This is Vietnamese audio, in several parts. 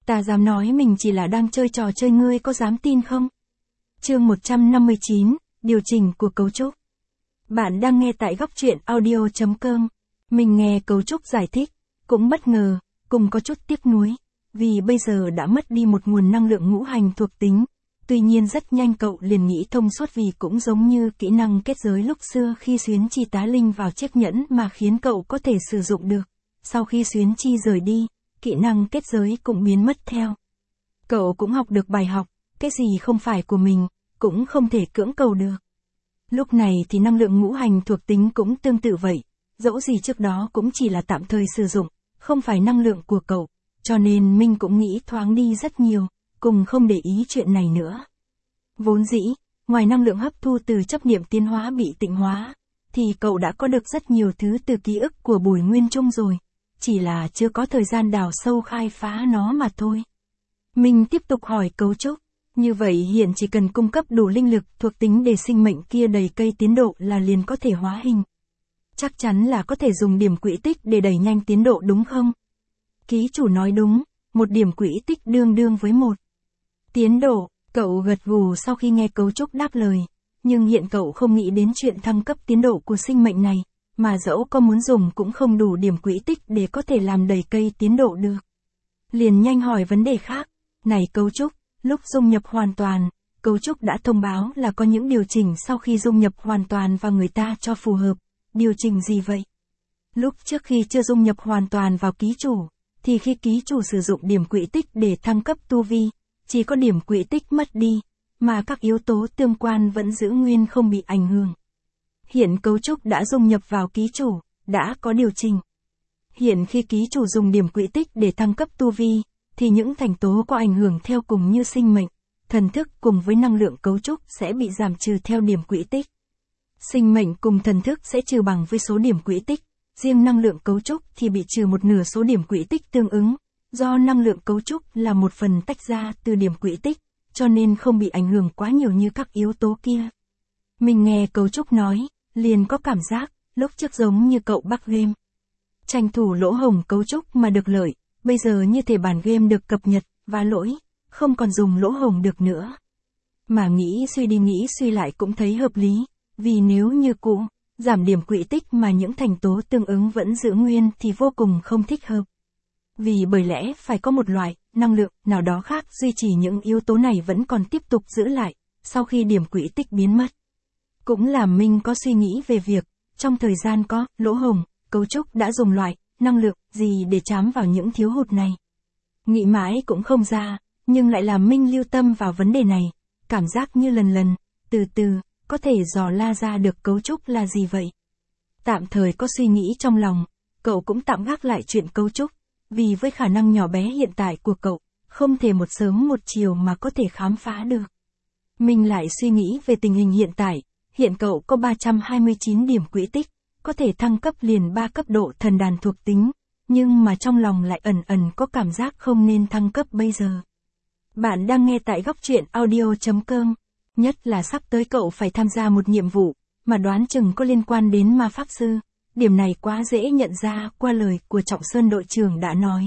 Ta dám nói mình chỉ là đang chơi trò chơi, ngươi có dám tin không? Chương 159, điều chỉnh của cấu trúc. Bạn đang nghe tại góc truyện audio.com. Mình nghe cấu trúc giải thích, cũng bất ngờ, cùng có chút tiếc nuối, vì bây giờ đã mất đi một nguồn năng lượng ngũ hành thuộc tính. Tuy nhiên rất nhanh cậu liền nghĩ thông suốt, vì cũng giống như kỹ năng kết giới lúc xưa khi Xuyến Chi tá linh vào chiếc nhẫn mà khiến cậu có thể sử dụng được. Sau khi Xuyến Chi rời đi, kỹ năng kết giới cũng biến mất theo. Cậu cũng học được bài học, cái gì không phải của mình, cũng không thể cưỡng cầu được. Lúc này thì năng lượng ngũ hành thuộc tính cũng tương tự vậy, dẫu gì trước đó cũng chỉ là tạm thời sử dụng, không phải năng lượng của cậu, cho nên Minh cũng nghĩ thoáng đi rất nhiều, cùng không để ý chuyện này nữa. Vốn dĩ, ngoài năng lượng hấp thu từ chấp niệm tiến hóa bị tịnh hóa, thì cậu đã có được rất nhiều thứ từ ký ức của Bùi Nguyên Trung rồi, chỉ là chưa có thời gian đào sâu khai phá nó mà thôi. Minh tiếp tục hỏi cấu trúc, như vậy hiện chỉ cần cung cấp đủ linh lực thuộc tính để sinh mệnh kia đầy cây tiến độ là liền có thể hóa hình. Chắc chắn là có thể dùng điểm quỹ tích để đẩy nhanh tiến độ đúng không? Ký chủ nói đúng, một điểm quỹ tích đương đương với một tiến độ. Cậu gật gù sau khi nghe cấu trúc đáp lời, nhưng hiện cậu không nghĩ đến chuyện thăng cấp tiến độ của sinh mệnh này, mà dẫu có muốn dùng cũng không đủ điểm quỹ tích để có thể làm đầy cây tiến độ được. Liền nhanh hỏi vấn đề khác, này cấu trúc, lúc dung nhập hoàn toàn, cấu trúc đã thông báo là có những điều chỉnh sau khi dung nhập hoàn toàn vào người ta cho phù hợp, điều chỉnh gì vậy? Lúc trước khi chưa dung nhập hoàn toàn vào ký chủ, thì khi ký chủ sử dụng điểm quỹ tích để thăng cấp tu vi, chỉ có điểm quỹ tích mất đi, mà các yếu tố tương quan vẫn giữ nguyên không bị ảnh hưởng. Hiện cấu trúc đã dung nhập vào ký chủ, đã có điều chỉnh. Hiện khi ký chủ dùng điểm quỹ tích để thăng cấp tu vi, thì những thành tố có ảnh hưởng theo cùng như sinh mệnh, thần thức cùng với năng lượng cấu trúc sẽ bị giảm trừ theo điểm quỹ tích. Sinh mệnh cùng thần thức sẽ trừ bằng với số điểm quỹ tích, riêng năng lượng cấu trúc thì bị trừ một nửa số điểm quỹ tích tương ứng. Do năng lượng cấu trúc là một phần tách ra từ điểm quỹ tích, cho nên không bị ảnh hưởng quá nhiều như các yếu tố kia. Mình nghe cấu trúc nói, liền có cảm giác, lúc trước giống như cậu bắt game. Tranh thủ lỗ hổng cấu trúc mà được lợi, bây giờ như thể bản game được cập nhật, và lỗi, không còn dùng lỗ hổng được nữa. Mà nghĩ suy đi nghĩ suy lại cũng thấy hợp lý, vì nếu như cũ, giảm điểm quỹ tích mà những thành tố tương ứng vẫn giữ nguyên thì vô cùng không thích hợp. Vì bởi lẽ phải có một loại năng lượng nào đó khác duy trì những yếu tố này vẫn còn tiếp tục giữ lại, sau khi điểm quỹ tích biến mất. Cũng làm Minh có suy nghĩ về việc, trong thời gian có lỗ hổng, cấu trúc đã dùng loại năng lượng gì để trám vào những thiếu hụt này. Nghĩ mãi cũng không ra, nhưng lại làm Minh lưu tâm vào vấn đề này, cảm giác như lần lần, từ từ, có thể dò la ra được cấu trúc là gì vậy. Tạm thời có suy nghĩ trong lòng, cậu cũng tạm gác lại chuyện cấu trúc. Vì với khả năng nhỏ bé hiện tại của cậu, không thể một sớm một chiều mà có thể khám phá được. Mình lại suy nghĩ về tình hình hiện tại, hiện cậu có 329 điểm quỹ tích, có thể thăng cấp liền 3 cấp độ thần đàn thuộc tính, nhưng mà trong lòng lại ẩn ẩn có cảm giác không nên thăng cấp bây giờ. Bạn đang nghe tại góc truyện audio.com, nhất là sắp tới cậu phải tham gia một nhiệm vụ, mà đoán chừng có liên quan đến ma pháp sư. Điểm này quá dễ nhận ra qua lời của Trọng Sơn đội trưởng đã nói.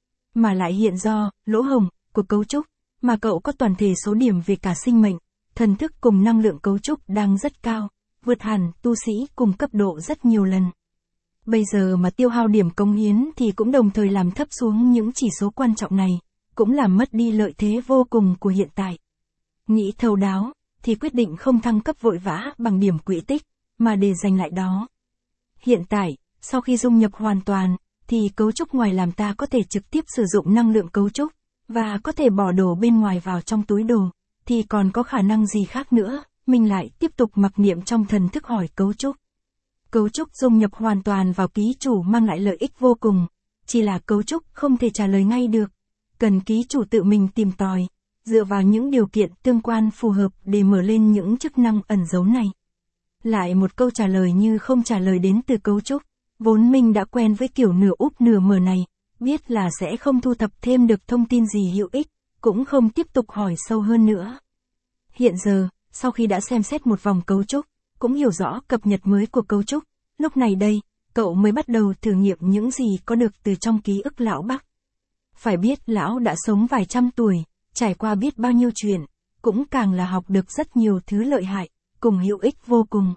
Mà lại hiện do lỗ hổng của cấu trúc, mà cậu có toàn thể số điểm về cả sinh mệnh, thần thức cùng năng lượng cấu trúc đang rất cao, vượt hẳn tu sĩ cùng cấp độ rất nhiều lần. Bây giờ mà tiêu hao điểm cống hiến thì cũng đồng thời làm thấp xuống những chỉ số quan trọng này, cũng làm mất đi lợi thế vô cùng của hiện tại. Nghĩ thấu đáo, thì quyết định không thăng cấp vội vã bằng điểm quỹ tích, mà để dành lại đó. Hiện tại, sau khi dung nhập hoàn toàn, thì cấu trúc ngoài làm ta có thể trực tiếp sử dụng năng lượng cấu trúc, và có thể bỏ đồ bên ngoài vào trong túi đồ, thì còn có khả năng gì khác nữa, mình lại tiếp tục mặc niệm trong thần thức hỏi cấu trúc. Cấu trúc dung nhập hoàn toàn vào ký chủ mang lại lợi ích vô cùng, chỉ là cấu trúc không thể trả lời ngay được, cần ký chủ tự mình tìm tòi, dựa vào những điều kiện tương quan phù hợp để mở lên những chức năng ẩn giấu này. Lại một câu trả lời như không trả lời đến từ cấu trúc, vốn mình đã quen với kiểu nửa úp nửa mở này, biết là sẽ không thu thập thêm được thông tin gì hữu ích, cũng không tiếp tục hỏi sâu hơn nữa. Hiện giờ, sau khi đã xem xét một vòng cấu trúc, cũng hiểu rõ cập nhật mới của cấu trúc, lúc này đây, cậu mới bắt đầu thử nghiệm những gì có được từ trong ký ức lão Bắc. Phải biết lão đã sống vài trăm tuổi, trải qua biết bao nhiêu chuyện, cũng càng là học được rất nhiều thứ lợi hại, cùng hữu ích vô cùng.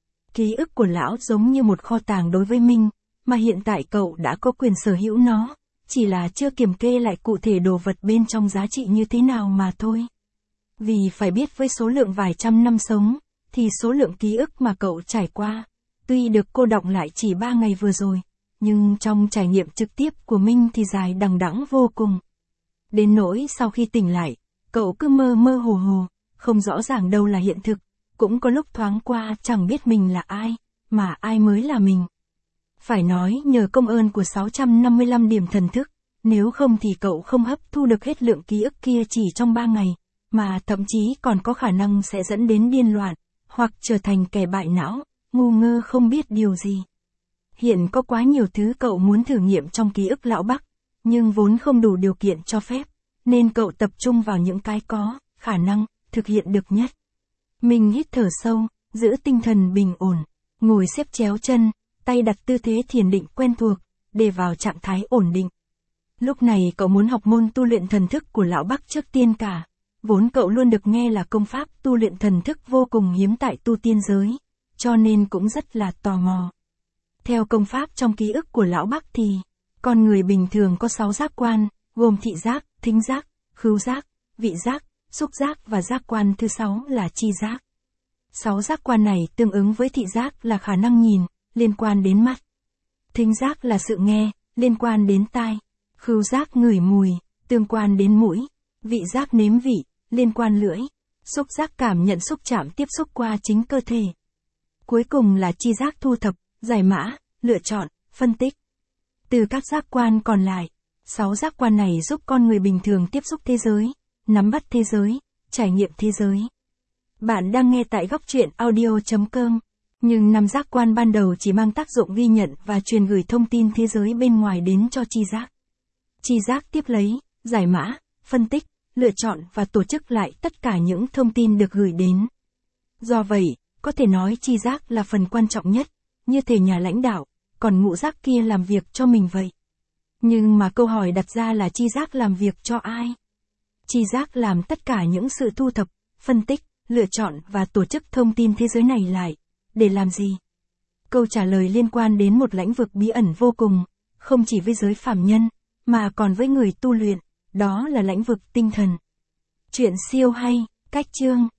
Ký ức của lão giống như một kho tàng đối với Minh, mà hiện tại cậu đã có quyền sở hữu nó, chỉ là chưa kiểm kê lại cụ thể đồ vật bên trong giá trị như thế nào mà thôi. Vì phải biết với số lượng vài trăm năm sống, thì số lượng ký ức mà cậu trải qua, tuy được cô đọng lại chỉ 3 ngày vừa rồi, nhưng trong trải nghiệm trực tiếp của Minh thì dài đằng đẵng vô cùng. Đến nỗi sau khi tỉnh lại, cậu cứ mơ mơ hồ hồ, không rõ ràng đâu là hiện thực, cũng có lúc thoáng qua chẳng biết mình là ai, mà ai mới là mình. Phải nói nhờ công ơn của 655 điểm thần thức, nếu không thì cậu không hấp thu được hết lượng ký ức kia chỉ trong 3 ngày, mà thậm chí còn có khả năng sẽ dẫn đến điên loạn, hoặc trở thành kẻ bại não, ngu ngơ không biết điều gì. Hiện có quá nhiều thứ cậu muốn thử nghiệm trong ký ức lão Bắc, nhưng vốn không đủ điều kiện cho phép, nên cậu tập trung vào những cái có khả năng thực hiện được nhất. Mình hít thở sâu, giữ tinh thần bình ổn, ngồi xếp chéo chân, tay đặt tư thế thiền định quen thuộc, để vào trạng thái ổn định. Lúc này cậu muốn học môn tu luyện thần thức của lão Bắc trước tiên cả. Vốn cậu luôn được nghe là công pháp tu luyện thần thức vô cùng hiếm tại tu tiên giới, cho nên cũng rất là tò mò. Theo công pháp trong ký ức của lão Bắc thì, con người bình thường có 6 giác quan, gồm thị giác, thính giác, khứu giác, vị giác, xúc giác và giác quan thứ 6 là tri giác. 6 giác quan này tương ứng với thị giác là khả năng nhìn, liên quan đến mắt. Thính giác là sự nghe, liên quan đến tai. Khứu giác ngửi mùi, tương quan đến mũi. Vị giác nếm vị, liên quan lưỡi. Xúc giác cảm nhận xúc chạm tiếp xúc qua chính cơ thể. Cuối cùng là tri giác thu thập, giải mã, lựa chọn, phân tích. Từ các giác quan còn lại, 6 giác quan này giúp con người bình thường tiếp xúc thế giới, nắm bắt thế giới, trải nghiệm thế giới. Bạn đang nghe tại góc truyện audio.com, nhưng 5 giác quan ban đầu chỉ mang tác dụng ghi nhận và truyền gửi thông tin thế giới bên ngoài đến cho tri giác. Tri giác tiếp lấy, giải mã, phân tích, lựa chọn và tổ chức lại tất cả những thông tin được gửi đến. Do vậy, có thể nói tri giác là phần quan trọng nhất, như thể nhà lãnh đạo, còn ngũ giác kia làm việc cho mình vậy. Nhưng mà câu hỏi đặt ra là tri giác làm việc cho ai? Tri giác làm tất cả những sự thu thập, phân tích, lựa chọn và tổ chức thông tin thế giới này lại. Để làm gì? Câu trả lời liên quan đến một lĩnh vực bí ẩn vô cùng, không chỉ với giới phàm nhân, mà còn với người tu luyện, đó là lĩnh vực tinh thần. Chuyện siêu hay, cách chương.